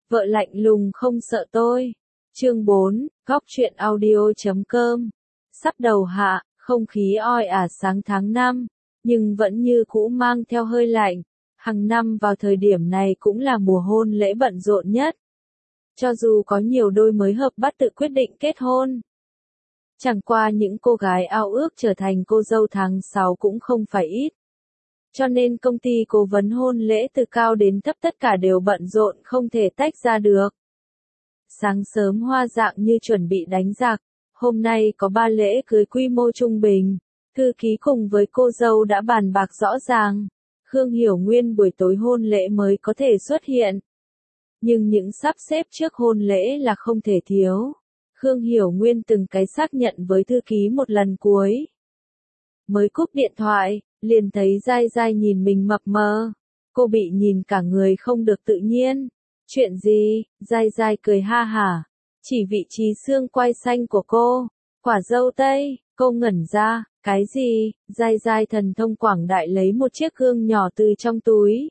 Vợ lạnh lùng không sợ tôi. Chương 4, góc truyện audio.com. Sắp đầu hạ, không khí oi ả sáng tháng 5, nhưng vẫn như cũ mang theo hơi lạnh. Hàng năm vào thời điểm này cũng là mùa hôn lễ bận rộn nhất. Cho dù có nhiều đôi mới hợp bắt tự quyết định kết hôn. Chẳng qua những cô gái ao ước trở thành cô dâu tháng 6 cũng không phải ít. Cho nên công ty cố vấn hôn lễ từ cao đến thấp tất cả đều bận rộn không thể tách ra được. Sáng sớm hoa dạng như chuẩn bị đánh giặc, hôm nay có 3 lễ cưới quy mô trung bình, thư ký cùng với cô dâu đã bàn bạc rõ ràng. Khương Hiểu Nguyên buổi tối hôn lễ mới có thể xuất hiện. Nhưng những sắp xếp trước hôn lễ là không thể thiếu. Khương Hiểu Nguyên từng cái xác nhận với thư ký một lần cuối. Mới cúp điện thoại, liền thấy Giai Giai nhìn mình mập mờ. Cô bị nhìn cả người không được tự nhiên. Chuyện gì? Giai Giai cười ha hả. Chỉ vị trí xương quai xanh của cô. Quả dâu tây. Cô ngẩn ra. Cái gì? Giai Giai thần thông quảng đại lấy một chiếc gương nhỏ từ trong túi.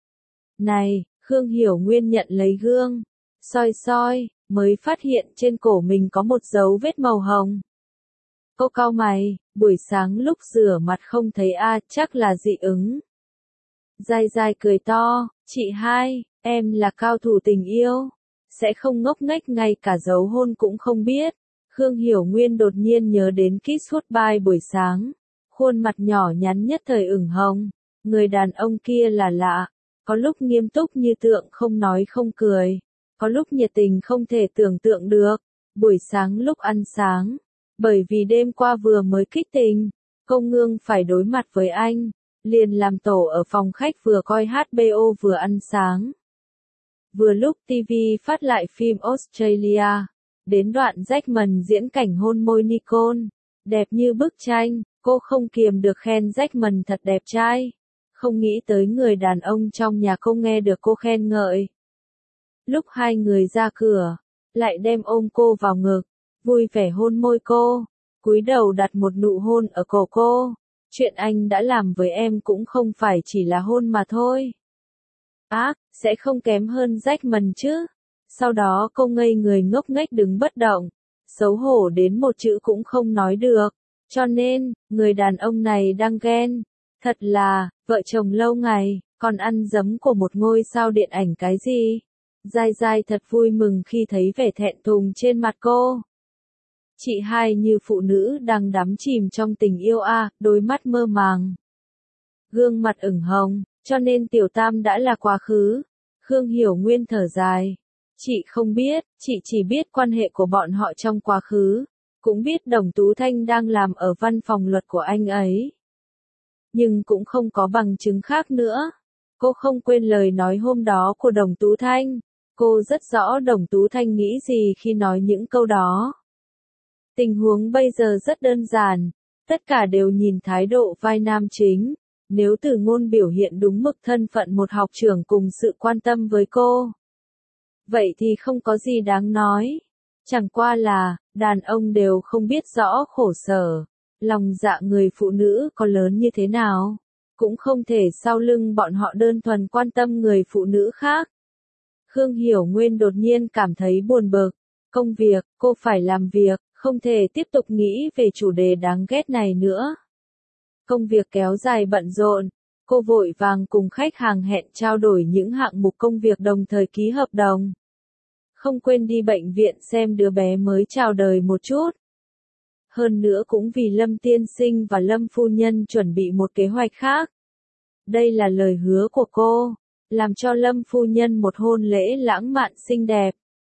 Này, Khương Hiểu Nguyên nhận lấy gương. Soi soi, mới phát hiện trên cổ mình có một dấu vết màu hồng. Cô cau mày, buổi sáng lúc rửa mặt không thấy chắc là dị ứng. Giai Giai cười to, chị hai, em là cao thủ tình yêu, sẽ không ngốc nghếch ngay cả dấu hôn cũng không biết. Khương Hiểu Nguyên đột nhiên nhớ đến kiss goodbye buổi sáng, khuôn mặt nhỏ nhắn nhất thời ửng hồng, người đàn ông kia là lạ, có lúc nghiêm túc như tượng không nói không cười, có lúc nhiệt tình không thể tưởng tượng được. Buổi sáng lúc ăn sáng, bởi vì đêm qua vừa mới kích tình, cô Ngương phải đối mặt với anh, liền làm tổ ở phòng khách vừa coi HBO vừa ăn sáng. Vừa lúc TV phát lại phim Australia, đến đoạn Jackman diễn cảnh hôn môi Nicole, đẹp như bức tranh, cô không kiềm được khen Jackman thật đẹp trai. Không nghĩ tới người đàn ông trong nhà cô nghe được cô khen ngợi. Lúc hai người ra cửa, lại đem ôm cô vào ngực, vui vẻ hôn môi cô, cúi đầu đặt một nụ hôn ở cổ cô. Chuyện anh đã làm với em cũng không phải chỉ là hôn mà thôi. Sẽ không kém hơn Jackman chứ. Sau đó cô ngây người ngốc nghếch đứng bất động, xấu hổ đến một chữ cũng không nói được. Cho nên, người đàn ông này đang ghen. Thật là, vợ chồng lâu ngày, còn ăn dấm của một ngôi sao điện ảnh cái gì. Giai Giai thật vui mừng khi thấy vẻ thẹn thùng trên mặt cô. Chị hai như phụ nữ đang đắm chìm trong tình yêu đôi mắt mơ màng. Gương mặt ửng hồng, cho nên tiểu tam đã là quá khứ. Khương Hiểu Nguyên thở dài. Chị không biết, chị chỉ biết quan hệ của bọn họ trong quá khứ. Cũng biết Đồng Tú Thanh đang làm ở văn phòng luật của anh ấy. Nhưng cũng không có bằng chứng khác nữa. Cô không quên lời nói hôm đó của Đồng Tú Thanh. Cô rất rõ Đồng Tú Thanh nghĩ gì khi nói những câu đó. Tình huống bây giờ rất đơn giản, tất cả đều nhìn thái độ vai nam chính. Nếu Từ Ngôn biểu hiện đúng mực thân phận một học trưởng cùng sự quan tâm với cô, vậy thì không có gì đáng nói. Chẳng qua là, đàn ông đều không biết rõ khổ sở, lòng dạ người phụ nữ có lớn như thế nào, cũng không thể sau lưng bọn họ đơn thuần quan tâm người phụ nữ khác. Khương Hiểu Nguyên đột nhiên cảm thấy buồn bực. Công việc, cô phải làm việc, không thể tiếp tục nghĩ về chủ đề đáng ghét này nữa. Công việc kéo dài bận rộn, cô vội vàng cùng khách hàng hẹn trao đổi những hạng mục công việc đồng thời ký hợp đồng. Không quên đi bệnh viện xem đứa bé mới chào đời một chút. Hơn nữa cũng vì Lâm tiên sinh và Lâm phu nhân chuẩn bị một kế hoạch khác. Đây là lời hứa của cô, làm cho Lâm phu nhân một hôn lễ lãng mạn xinh đẹp.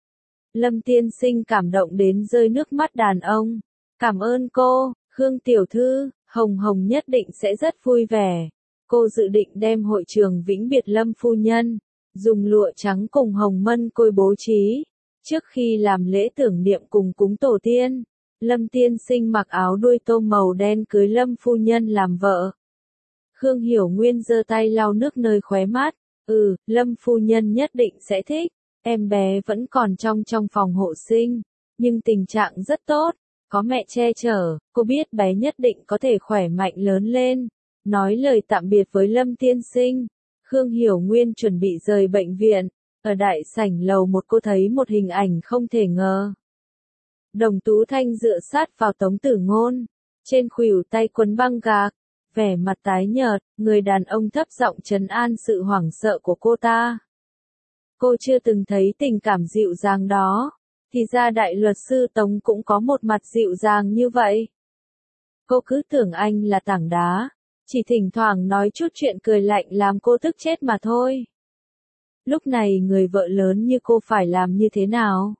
Lâm tiên sinh cảm động đến rơi nước mắt đàn ông. Cảm ơn cô, Khương tiểu thư, Hồng Hồng nhất định sẽ rất vui vẻ. Cô dự định đem hội trường vĩnh biệt Lâm phu nhân, dùng lụa trắng cùng hồng mân côi bố trí. Trước khi làm lễ tưởng niệm cùng cúng tổ tiên, Lâm tiên sinh mặc áo đuôi tôm màu đen cưới Lâm phu nhân làm vợ. Khương Hiểu Nguyên giơ tay lau nước nơi khóe mắt. Lâm phu nhân nhất định sẽ thích. Em bé vẫn còn trong phòng hộ sinh, nhưng tình trạng rất tốt, có mẹ che chở, cô biết bé nhất định có thể khỏe mạnh lớn lên. Nói lời tạm biệt với Lâm tiên sinh, Khương Hiểu Nguyên chuẩn bị rời bệnh viện. Ở đại sảnh lầu một cô thấy một hình ảnh không thể ngờ. Đồng Tú Thanh dựa sát vào Tống Tử Ngôn, trên khuỷu tay quấn băng gạc, vẻ mặt tái nhợt, người đàn ông thấp giọng trấn an sự hoảng sợ của cô ta. Cô chưa từng thấy tình cảm dịu dàng đó, thì ra đại luật sư Tống cũng có một mặt dịu dàng như vậy. Cô cứ tưởng anh là tảng đá, chỉ thỉnh thoảng nói chút chuyện cười lạnh làm cô tức chết mà thôi. Lúc này người vợ lớn như cô phải làm như thế nào?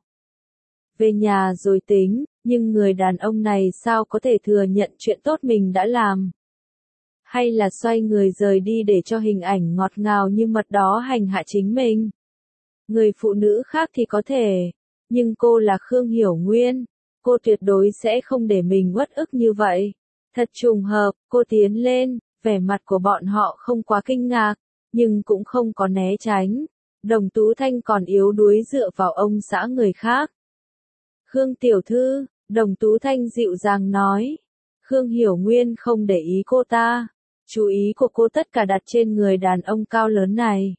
Về nhà rồi tính, nhưng người đàn ông này sao có thể thừa nhận chuyện tốt mình đã làm? Hay là xoay người rời đi để cho hình ảnh ngọt ngào như mật đó hành hạ chính mình? Người phụ nữ khác thì có thể, nhưng cô là Khương Hiểu Nguyên, cô tuyệt đối sẽ không để mình uất ức như vậy. Thật trùng hợp, cô tiến lên, vẻ mặt của bọn họ không quá kinh ngạc, nhưng cũng không có né tránh. Đồng Tú Thanh còn yếu đuối dựa vào ông xã người khác. Khương tiểu thư, Đồng Tú Thanh dịu dàng nói. Khương Hiểu Nguyên không để ý cô ta, chú ý của cô tất cả đặt trên người đàn ông cao lớn này.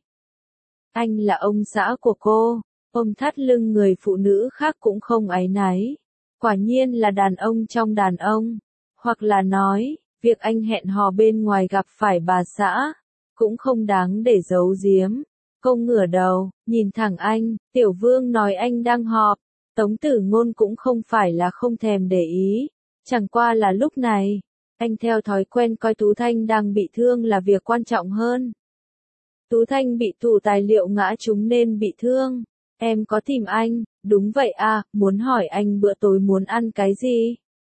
Anh là ông xã của cô, ôm thắt lưng người phụ nữ khác cũng không áy náy. Quả nhiên là đàn ông trong đàn ông. Hoặc là nói, việc anh hẹn hò bên ngoài gặp phải bà xã, cũng không đáng để giấu giếm. Cô ngửa đầu, nhìn thẳng anh, Tiểu Vương nói anh đang họp. Tống Tử Ngôn cũng không phải là không thèm để ý, chẳng qua là lúc này, anh theo thói quen coi Tú Thanh đang bị thương là việc quan trọng hơn. Tú Thanh bị tủ tài liệu ngã trúng nên bị thương. Em có tìm anh, đúng vậy à, muốn hỏi anh bữa tối muốn ăn cái gì?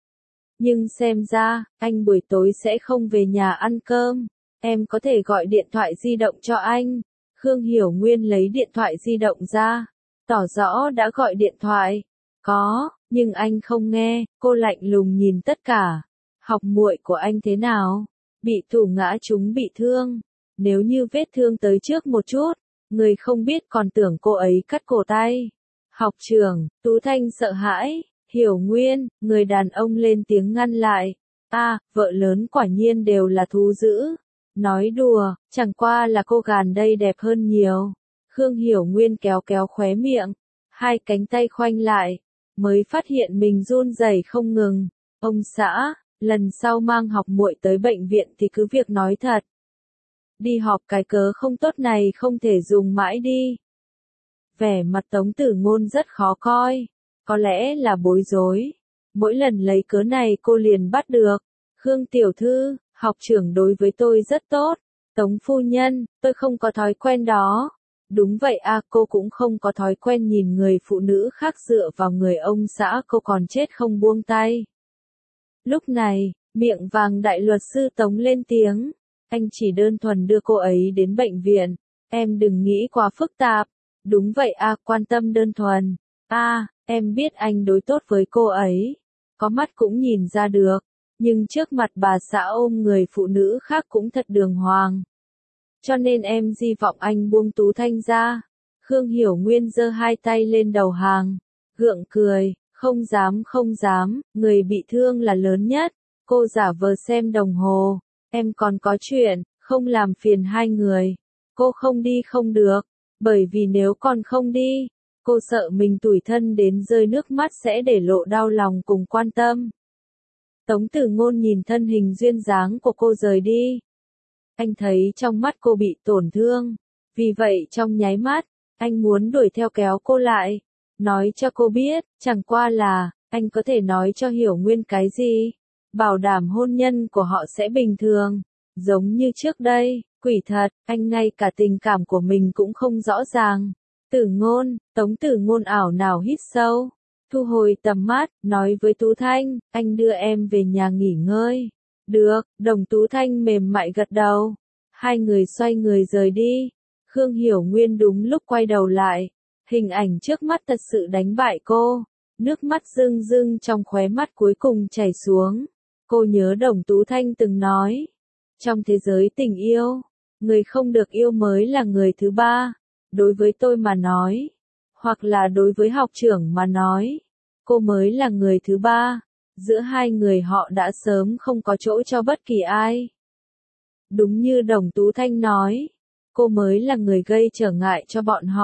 Nhưng xem ra, anh buổi tối sẽ không về nhà ăn cơm. Em có thể gọi điện thoại di động cho anh. Khương Hiểu Nguyên lấy điện thoại di động ra, tỏ rõ đã gọi điện thoại. Có, nhưng anh không nghe, cô lạnh lùng nhìn tất cả. Học muội của anh thế nào? Bị tủ ngã trúng bị thương. Nếu như vết thương tới trước một chút, người không biết còn tưởng cô ấy cắt cổ tay. Học trưởng, Tú Thanh sợ hãi. Hiểu Nguyên, người đàn ông lên tiếng ngăn lại. Vợ lớn quả nhiên đều là thú dữ. Nói đùa, chẳng qua là cô gàn đây đẹp hơn nhiều. Khương Hiểu Nguyên kéo kéo khóe miệng, hai cánh tay khoanh lại, mới phát hiện mình run rẩy không ngừng. Ông xã, lần sau mang học muội tới bệnh viện thì cứ việc nói thật. Đi họp cái cớ không tốt này không thể dùng mãi đi. Vẻ mặt Tống Tử Ngôn rất khó coi, có lẽ là bối rối. Mỗi lần lấy cớ này cô liền bắt được. Khương tiểu thư, học trưởng đối với tôi rất tốt. Tống phu nhân, tôi không có thói quen đó. Đúng vậy cô cũng không có thói quen nhìn người phụ nữ khác dựa vào người ông xã cô còn chết không buông tay. Lúc này, miệng vàng đại luật sư Tống lên tiếng. Anh chỉ đơn thuần đưa cô ấy đến bệnh viện. Em đừng nghĩ quá phức tạp. Đúng vậy quan tâm đơn thuần. Em biết anh đối tốt với cô ấy. Có mắt cũng nhìn ra được. Nhưng trước mặt bà xã ôm người phụ nữ khác cũng thật đường hoàng. Cho nên em hy vọng anh buông Tú Thanh ra. Khương Hiểu Nguyên giơ hai tay lên đầu hàng. Gượng cười, không dám, người bị thương là lớn nhất. Cô giả vờ xem đồng hồ. Em còn có chuyện, không làm phiền hai người. Cô không đi không được. Bởi vì nếu còn không đi, cô sợ mình tủi thân đến rơi nước mắt sẽ để lộ đau lòng cùng quan tâm. Tống Tử Ngôn nhìn thân hình duyên dáng của cô rời đi. Anh thấy trong mắt cô bị tổn thương. Vì vậy trong nháy mắt, anh muốn đuổi theo kéo cô lại. Nói cho cô biết, chẳng qua là, anh có thể nói cho Hiểu Nguyên cái gì. Bảo đảm hôn nhân của họ sẽ bình thường. Giống như trước đây, quỷ thật, anh ngay cả tình cảm của mình cũng không rõ ràng. Tử Ngôn, Tống Tử Ngôn ảo nào hít sâu. Thu hồi tầm mắt, nói với Tú Thanh, anh đưa em về nhà nghỉ ngơi. Được, Đồng Tú Thanh mềm mại gật đầu. Hai người xoay người rời đi. Khương Hiểu Nguyên đúng lúc quay đầu lại. Hình ảnh trước mắt thật sự đánh bại cô. Nước mắt rưng rưng trong khóe mắt cuối cùng chảy xuống. Cô nhớ Đồng Tú Thanh từng nói. Trong thế giới tình yêu, người không được yêu mới là người thứ ba. Đối với tôi mà nói, hoặc là đối với học trưởng mà nói, cô mới là người thứ ba. Giữa hai người họ đã sớm không có chỗ cho bất kỳ ai. Đúng như Đồng Tú Thanh nói, cô mới là người gây trở ngại cho bọn họ.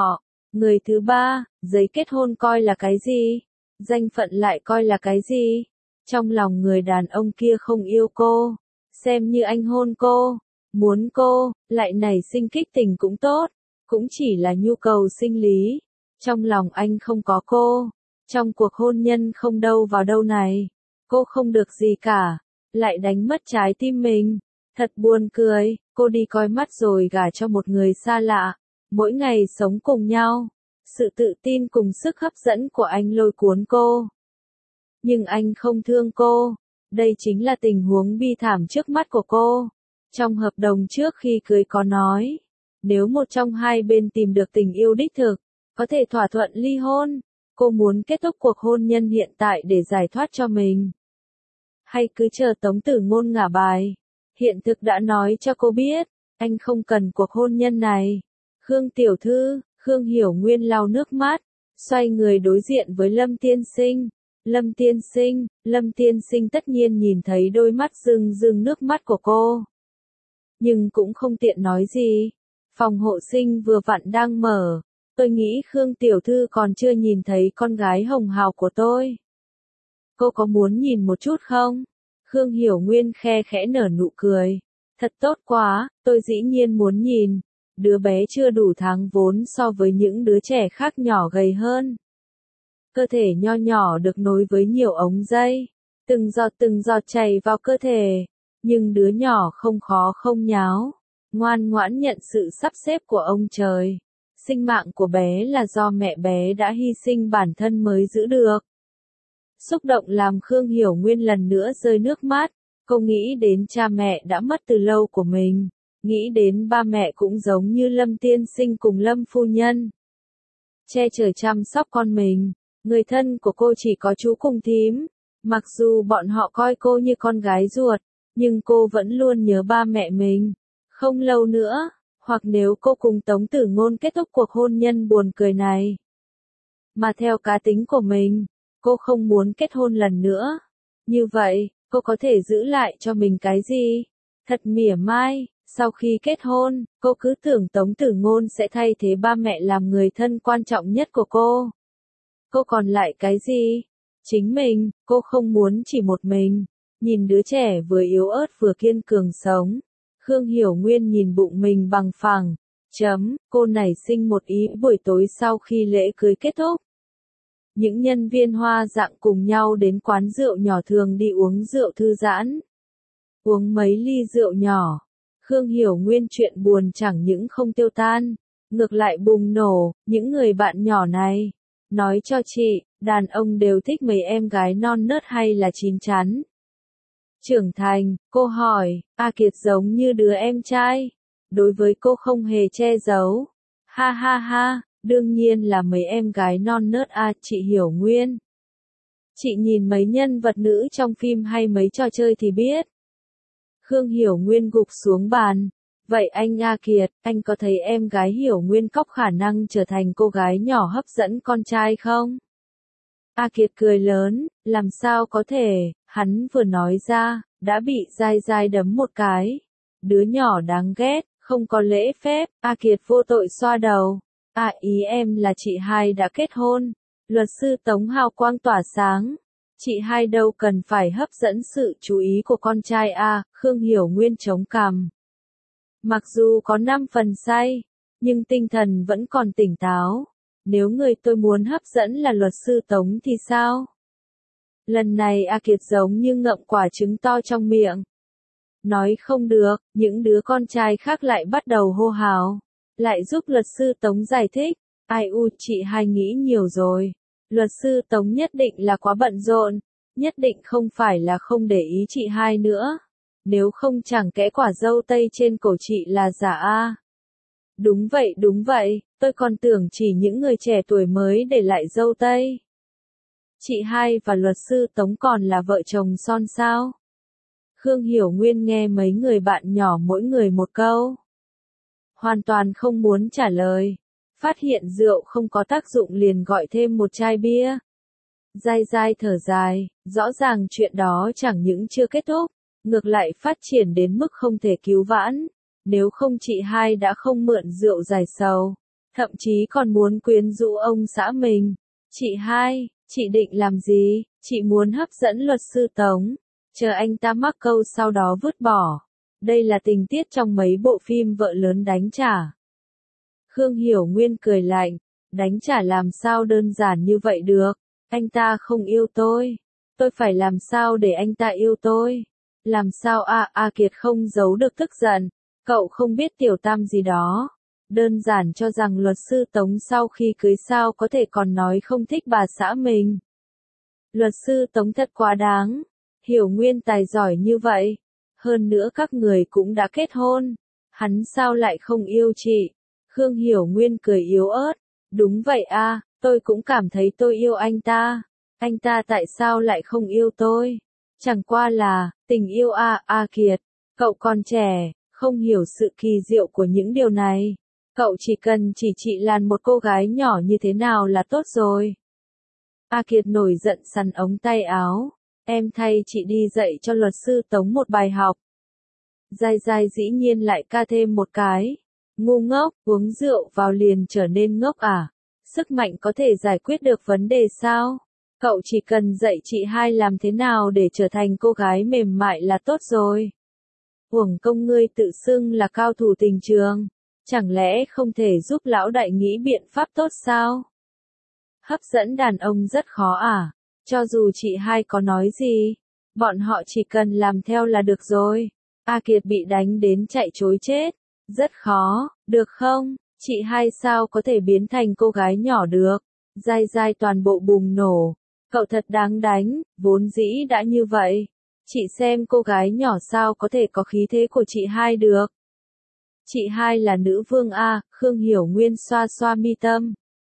Người thứ ba, giấy kết hôn coi là cái gì? Danh phận lại coi là cái gì? Trong lòng người đàn ông kia không yêu cô, xem như anh hôn cô, muốn cô, lại nảy sinh kích tình cũng tốt, cũng chỉ là nhu cầu sinh lý. Trong lòng anh không có cô, trong cuộc hôn nhân không đâu vào đâu này, cô không được gì cả, lại đánh mất trái tim mình. Thật buồn cười, cô đi coi mắt rồi gả cho một người xa lạ, mỗi ngày sống cùng nhau. Sự tự tin cùng sức hấp dẫn của anh lôi cuốn cô. Nhưng anh không thương cô. Đây chính là tình huống bi thảm trước mắt của cô. Trong hợp đồng trước khi cưới có nói, nếu một trong hai bên tìm được tình yêu đích thực, có thể thỏa thuận ly hôn. Cô muốn kết thúc cuộc hôn nhân hiện tại để giải thoát cho mình. Hay cứ chờ Tống Tử Ngôn ngả bài. Hiện thực đã nói cho cô biết, anh không cần cuộc hôn nhân này. Khương tiểu thư, Khương Hiểu Nguyên lau nước mắt, xoay người đối diện với Lâm Tiên Sinh. Lâm Tiên Sinh tất nhiên nhìn thấy đôi mắt rưng rưng nước mắt của cô. Nhưng cũng không tiện nói gì. Phòng hộ sinh vừa vặn đang mở. Tôi nghĩ Khương tiểu thư còn chưa nhìn thấy con gái hồng hào của tôi. Cô có muốn nhìn một chút không? Khương Hiểu Nguyên khe khẽ nở nụ cười. Thật tốt quá, tôi dĩ nhiên muốn nhìn. Đứa bé chưa đủ tháng vốn so với những đứa trẻ khác nhỏ gầy hơn. Cơ thể nho nhỏ được nối với nhiều ống dây. Từng giọt chảy vào cơ thể. Nhưng đứa nhỏ không khó không nháo. Ngoan ngoãn nhận sự sắp xếp của ông trời. Sinh mạng của bé là do mẹ bé đã hy sinh bản thân mới giữ được. Xúc động làm Khương Hiểu Nguyên lần nữa rơi nước mắt. Cô nghĩ đến cha mẹ đã mất từ lâu của mình. Nghĩ đến ba mẹ cũng giống như Lâm Tiên Sinh cùng Lâm Phu Nhân. Che chở chăm sóc con mình. Người thân của cô chỉ có chú cùng thím. Mặc dù bọn họ coi cô như con gái ruột, nhưng cô vẫn luôn nhớ ba mẹ mình. Không lâu nữa, hoặc nếu cô cùng Tống Tử Ngôn kết thúc cuộc hôn nhân buồn cười này. Mà theo cá tính của mình, cô không muốn kết hôn lần nữa. Như vậy, cô có thể giữ lại cho mình cái gì? Thật mỉa mai, sau khi kết hôn, cô cứ tưởng Tống Tử Ngôn sẽ thay thế ba mẹ làm người thân quan trọng nhất của cô. Cô còn lại cái gì? Chính mình, cô không muốn chỉ một mình. Nhìn đứa trẻ vừa yếu ớt vừa kiên cường sống. Khương Hiểu Nguyên nhìn bụng mình bằng phẳng. Cô nảy sinh một ý buổi tối sau khi lễ cưới kết thúc. Những nhân viên hoa dạng cùng nhau đến quán rượu nhỏ thường đi uống rượu thư giãn. Uống mấy ly rượu nhỏ. Khương Hiểu Nguyên chuyện buồn chẳng những không tiêu tan, ngược lại bùng nổ, những người bạn nhỏ này. Nói cho chị, đàn ông đều thích mấy em gái non nớt hay là chín chắn? Trưởng thành, cô hỏi, A Kiệt giống như đứa em trai. Đối với cô không hề che giấu. Ha ha ha, đương nhiên là mấy em gái non nớt chị Hiểu Nguyên. Chị nhìn mấy nhân vật nữ trong phim hay mấy trò chơi thì biết. Khương Hiểu Nguyên gục xuống bàn. Vậy anh A Kiệt, anh có thấy em gái Hiểu Nguyên có khả năng trở thành cô gái nhỏ hấp dẫn con trai không? A Kiệt cười lớn, làm sao có thể, hắn vừa nói ra, đã bị dai dai đấm một cái. Đứa nhỏ đáng ghét, không có lễ phép, A Kiệt vô tội xoa đầu. Ý em là chị hai đã kết hôn. Luật sư Tống hào quang tỏa sáng. Chị hai đâu cần phải hấp dẫn sự chú ý của con trai Khương Hiểu Nguyên chống cằm. Mặc dù có 5 phần say, nhưng tinh thần vẫn còn tỉnh táo. Nếu người tôi muốn hấp dẫn là luật sư Tống thì sao? Lần này A Kiệt giống như ngậm quả trứng to trong miệng. Nói không được, những đứa con trai khác lại bắt đầu hô hào. Lại giúp luật sư Tống giải thích. Chị hai nghĩ nhiều rồi. Luật sư Tống nhất định là quá bận rộn. Nhất định không phải là không để ý chị hai nữa. Nếu không chẳng kẽ quả dâu tây trên cổ chị là giả Đúng vậy, tôi còn tưởng chỉ những người trẻ tuổi mới để lại dâu tây. Chị hai và luật sư Tống còn là vợ chồng son sao? Khương Hiểu Nguyên nghe mấy người bạn nhỏ mỗi người một câu. Hoàn toàn không muốn trả lời. Phát hiện rượu không có tác dụng liền gọi thêm một chai bia. Dai dai thở dài, rõ ràng chuyện đó chẳng những chưa kết thúc, ngược lại phát triển đến mức không thể cứu vãn. Nếu không chị hai đã không mượn rượu giải sầu. thậm chí còn muốn quyến rũ ông xã mình. Chị hai, chị định làm gì? Chị muốn hấp dẫn luật sư Tống, chờ anh ta mắc câu sau đó vứt bỏ. Đây là tình tiết trong mấy bộ phim vợ lớn đánh trả. Khương Hiểu Nguyên cười lạnh, đánh trả làm sao đơn giản như vậy được, anh ta không yêu tôi phải làm sao để anh ta yêu tôi? Làm sao A Kiệt không giấu được tức giận, cậu không biết tiểu tam gì đó. Đơn giản cho rằng luật sư Tống sau khi cưới sao có thể còn nói không thích bà xã mình. Luật sư Tống thật quá đáng, Hiểu Nguyên tài giỏi như vậy. Hơn nữa các người cũng đã kết hôn, hắn sao lại không yêu chị? Khương Hiểu Nguyên cười yếu ớt, đúng vậy tôi cũng cảm thấy tôi yêu anh ta tại sao lại không yêu tôi? Chẳng qua là, tình yêu A Kiệt, cậu còn trẻ, không hiểu sự kỳ diệu của những điều này. Cậu chỉ cần chỉ chị là một cô gái nhỏ như thế nào là tốt rồi. A Kiệt nổi giận sắn ống tay áo, em thay chị đi dạy cho luật sư Tống một bài học. Giai Giai dĩ nhiên lại ca thêm một cái. Ngu ngốc, uống rượu vào liền trở nên ngốc à? Sức mạnh có thể giải quyết được vấn đề sao? Cậu chỉ cần dạy chị hai làm thế nào để trở thành cô gái mềm mại là tốt rồi. Uổng công ngươi tự xưng là cao thủ tình trường, chẳng lẽ không thể giúp lão đại nghĩ biện pháp tốt sao? Hấp dẫn đàn ông rất khó à? Cho dù chị hai có nói gì, bọn họ chỉ cần làm theo là được rồi. A Kiệt bị đánh đến chạy trối chết. Rất khó, được không? Chị hai sao có thể biến thành cô gái nhỏ được? Giai Giai toàn bộ bùng nổ. Cậu thật đáng đánh, vốn dĩ đã như vậy. Chị xem cô gái nhỏ sao có thể có khí thế của chị hai được. Chị hai là nữ vương A, Khương Hiểu Nguyên xoa xoa mi tâm.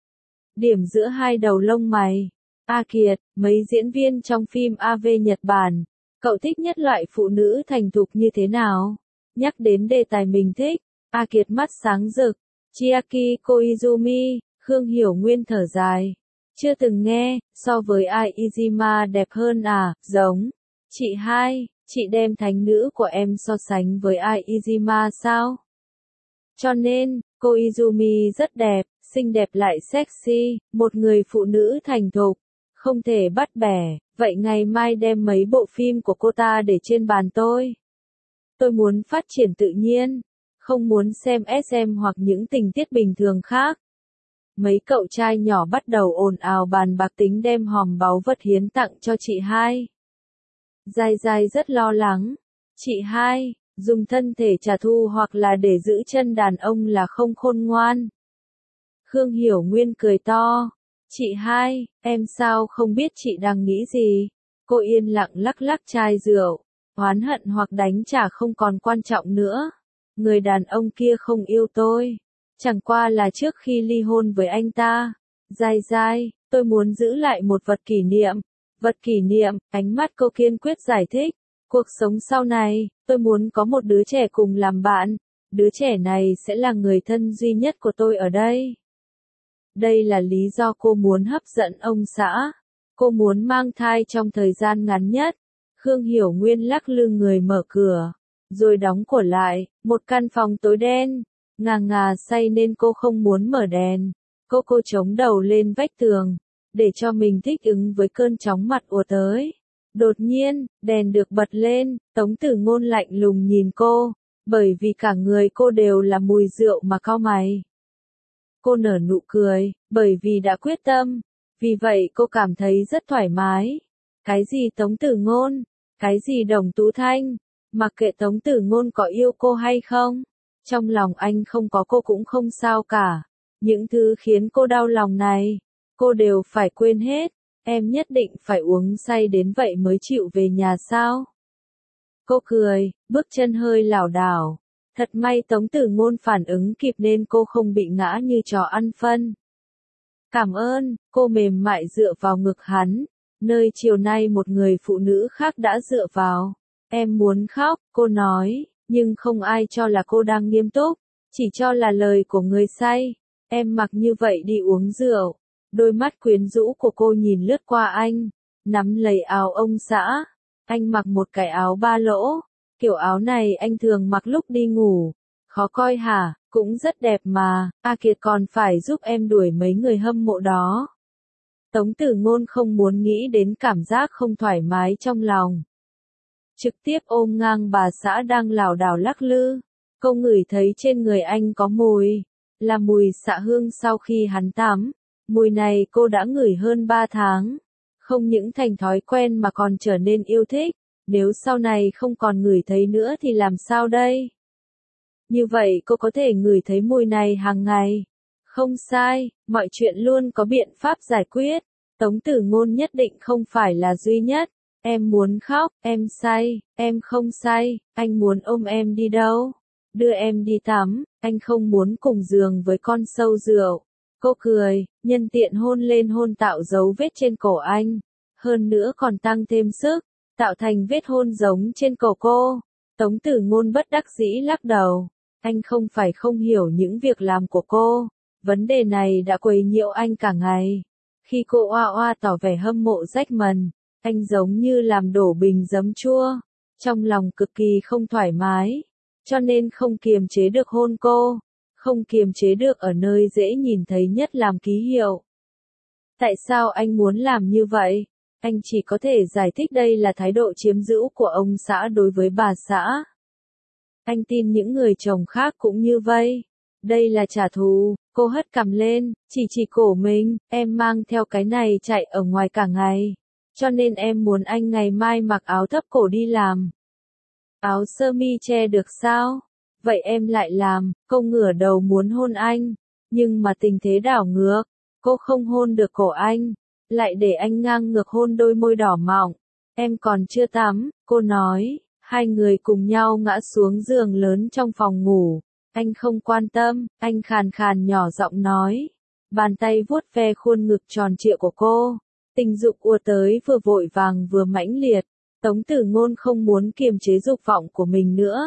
Điểm giữa hai đầu lông mày. A Kiệt, mấy diễn viên trong phim AV Nhật Bản, cậu thích nhất loại phụ nữ thành thục như thế nào? Nhắc đến đề tài mình thích, A Kiệt mắt sáng rực. Chiaki Koizumi, Khương Hiểu Nguyên thở dài. Chưa từng nghe, so với ai Izima đẹp hơn à, giống. Chị hai, chị đem thánh nữ của em so sánh với ai Izima sao? Cho nên, Koizumi rất đẹp, xinh đẹp lại sexy, một người phụ nữ thành thục, không thể bắt bẻ. Vậy ngày mai đem mấy bộ phim của cô ta để trên bàn tôi. Tôi muốn phát triển tự nhiên, không muốn xem SM hoặc những tình tiết bình thường khác. Mấy cậu trai nhỏ bắt đầu ồn ào bàn bạc tính đem hòm báu vật hiến tặng cho chị hai. Giai Giai rất lo lắng. Chị hai, dùng thân thể trả thù hoặc là để giữ chân đàn ông là không khôn ngoan. Khương Hiểu Nguyên cười to. Chị hai, em sao không biết chị đang nghĩ gì? Cô yên lặng lắc lắc chai rượu. Oán hận hoặc đánh trả không còn quan trọng nữa. Người đàn ông kia không yêu tôi. Chẳng qua là trước khi ly hôn với anh ta. Giai Giai, tôi muốn giữ lại một vật kỷ niệm. Vật kỷ niệm, ánh mắt cô kiên quyết giải thích. Cuộc sống sau này, tôi muốn có một đứa trẻ cùng làm bạn. Đứa trẻ này sẽ là người thân duy nhất của tôi ở đây. Đây là lý do cô muốn hấp dẫn ông xã. Cô muốn mang thai trong thời gian ngắn nhất. Khương Hiểu Nguyên lắc lư người mở cửa, rồi đóng cửa lại, một căn phòng tối đen. Ngà say nên cô không muốn mở đèn. Cô chống đầu lên vách tường, để cho mình thích ứng với cơn chóng mặt ùa tới. Đột nhiên, đèn được bật lên, Tống Tử Ngôn lạnh lùng nhìn cô, bởi vì cả người cô đều là mùi rượu mà cau mày. Cô nở nụ cười, bởi vì đã quyết tâm, vì vậy cô cảm thấy rất thoải mái. Cái gì Tống Tử Ngôn, cái gì Đồng Tú Thanh, mặc kệ Tống Tử Ngôn có yêu cô hay không, trong lòng anh không có cô cũng không sao cả. Những thứ khiến cô đau lòng này, cô đều phải quên hết. Em nhất định phải uống say đến vậy mới chịu về nhà sao? Cô cười, bước chân hơi lảo đảo. Thật may Tống Tử Ngôn phản ứng kịp nên cô không bị ngã như chó ăn phân. Cảm ơn, cô mềm mại dựa vào ngực hắn, nơi chiều nay một người phụ nữ khác đã dựa vào. Em muốn khóc, cô nói, nhưng không ai cho là cô đang nghiêm túc, chỉ cho là lời của người say. Em mặc như vậy đi uống rượu. Đôi mắt quyến rũ của cô nhìn lướt qua anh, nắm lấy áo ông xã. Anh mặc một cái áo ba lỗ, kiểu áo này anh thường mặc lúc đi ngủ, Khó coi hả, cũng rất đẹp mà, A Kiệt còn phải giúp em đuổi mấy người hâm mộ đó. Tống Tử Ngôn không muốn nghĩ đến cảm giác không thoải mái trong lòng. Trực tiếp ôm ngang bà xã đang lảo đảo lắc lư. Cô ngửi thấy trên người anh có mùi, là mùi xạ hương sau khi hắn tắm. Mùi này cô đã ngửi hơn 3 tháng. Không những thành thói quen mà còn trở nên yêu thích. Nếu sau này không còn ngửi thấy nữa thì làm sao đây? Như vậy cô có thể ngửi thấy mùi này hàng ngày. Không sai, mọi chuyện luôn có biện pháp giải quyết. Tống Tử Ngôn nhất định không phải là duy nhất. Em muốn khóc, em say, em không say, anh muốn ôm em đi đâu? Đưa em đi tắm, anh không muốn cùng giường với con sâu rượu. Cô cười, nhân tiện hôn lên hôn tạo dấu vết trên cổ anh. Hơn nữa còn tăng thêm sức, tạo thành vết hôn giống trên cổ cô. Tống Tử Ngôn bất đắc dĩ lắc đầu. Anh không phải không hiểu những việc làm của cô. Vấn đề này đã quấy nhiễu anh cả ngày. Khi cô oa oa tỏ vẻ hâm mộ rách mần, anh giống như làm đổ bình giấm chua. Trong lòng cực kỳ không thoải mái. Cho nên không kiềm chế được hôn cô. Không kiềm chế được ở nơi dễ nhìn thấy nhất làm ký hiệu. Tại sao anh muốn làm như vậy? Anh chỉ có thể giải thích đây là thái độ chiếm hữu của ông xã đối với bà xã. Anh tin những người chồng khác cũng như vậy. Đây là trả thù, cô hất cằm lên, chỉ cổ mình, em mang theo cái này chạy ở ngoài cả ngày. Cho nên em muốn anh ngày mai mặc áo thấp cổ đi làm. Áo sơ mi che được sao? Vậy em lại làm, cô ngửa đầu muốn hôn anh. Nhưng mà tình thế đảo ngược, cô không hôn được cổ anh. Lại để anh ngang ngược hôn đôi môi đỏ mọng. Em còn chưa tắm, cô nói. Hai người cùng nhau ngã xuống giường lớn trong phòng ngủ. Anh không quan tâm, anh khàn khàn nhỏ giọng nói. Bàn tay vuốt ve khuôn ngực tròn trịa của cô. Tình dục ùa tới vừa vội vàng vừa mãnh liệt. Tống Tử Ngôn không muốn kiềm chế dục vọng của mình nữa.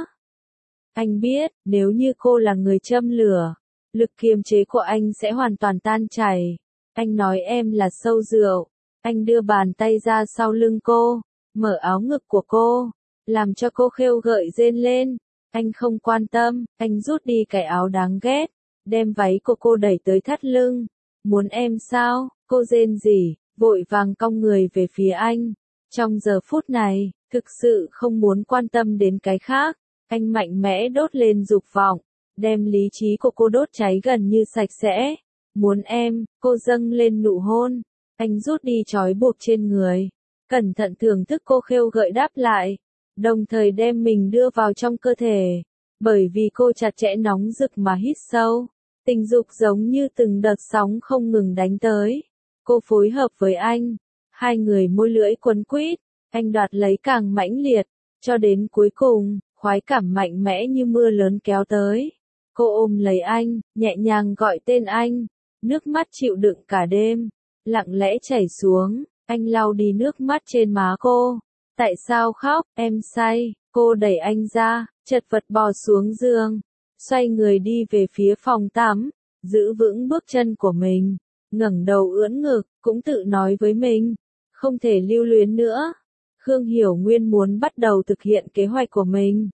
Anh biết, nếu như cô là người châm lửa, lực kiềm chế của anh sẽ hoàn toàn tan chảy. Anh nói em là sâu rượu. Anh đưa bàn tay ra sau lưng cô, mở áo ngực của cô, làm cho cô khêu gợi rên lên. Anh không quan tâm, anh rút đi cái áo đáng ghét, đem váy của cô đẩy tới thắt lưng. Muốn em sao? Cô rên rỉ, vội vàng cong người về phía anh. Trong giờ phút này, thực sự không muốn quan tâm đến cái khác. Anh mạnh mẽ đốt lên dục vọng, đem lý trí của cô đốt cháy gần như sạch sẽ. Muốn em, cô dâng lên nụ hôn. Anh rút đi trói buộc trên người, cẩn thận thưởng thức cô khêu gợi đáp lại, đồng thời đem mình đưa vào trong cơ thể. Bởi vì cô chặt chẽ nóng rực mà hít sâu, tình dục giống như từng đợt sóng không ngừng đánh tới. Cô phối hợp với anh, hai người môi lưỡi quấn quýt, anh đoạt lấy càng mãnh liệt, cho đến cuối cùng, khoái cảm mạnh mẽ như mưa lớn kéo tới. Cô ôm lấy anh, nhẹ nhàng gọi tên anh, nước mắt chịu đựng cả đêm, lặng lẽ chảy xuống, anh lau đi nước mắt trên má cô. Tại sao khóc, em say, cô đẩy anh ra, chật vật bò xuống giường, xoay người đi về phía phòng tắm, giữ vững bước chân của mình, ngẩng đầu ưỡn ngực, cũng tự nói với mình, không thể lưu luyến nữa. Khương Hiểu Nguyên muốn bắt đầu thực hiện kế hoạch của mình.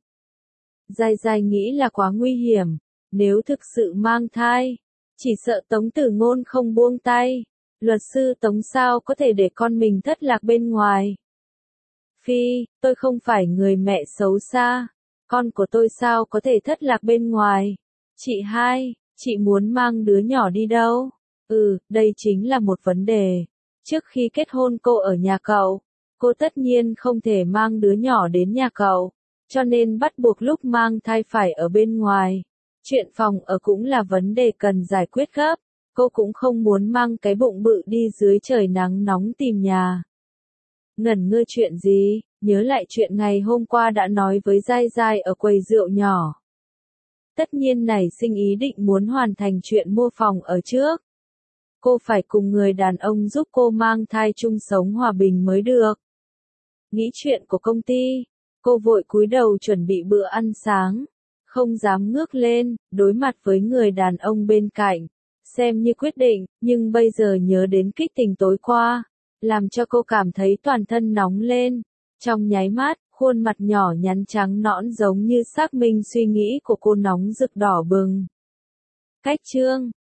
Giai Giai nghĩ là quá nguy hiểm, nếu thực sự mang thai, chỉ sợ Tống Tử Ngôn không buông tay. Luật sư Tống sao có thể để con mình thất lạc bên ngoài. Phi, tôi không phải người mẹ xấu xa, con của tôi sao có thể thất lạc bên ngoài. Chị hai, chị muốn mang đứa nhỏ đi đâu? Đây chính là một vấn đề. Trước khi kết hôn cô ở nhà cậu, cô tất nhiên không thể mang đứa nhỏ đến nhà cậu, cho nên bắt buộc lúc mang thai phải ở bên ngoài. Chuyện phòng ở cũng là vấn đề cần giải quyết gấp. Cô cũng không muốn mang cái bụng bự đi dưới trời nắng nóng tìm nhà. Ngẩn ngơ chuyện gì, nhớ lại chuyện ngày hôm qua đã nói với Giai Giai ở quầy rượu nhỏ. Tất nhiên nảy sinh ý định muốn hoàn thành chuyện mua phòng ở trước. Cô phải cùng người đàn ông giúp cô mang thai chung sống hòa bình mới được. Nghĩ chuyện của công ty, cô vội cúi đầu chuẩn bị bữa ăn sáng. Không dám ngước lên, đối mặt với người đàn ông bên cạnh. Xem như quyết định, nhưng bây giờ nhớ đến kích tình tối qua, làm cho cô cảm thấy toàn thân nóng lên. Trong nháy mắt, Khuôn mặt nhỏ nhắn trắng nõn giống như xác minh suy nghĩ của cô nóng rực đỏ bừng. Cách chương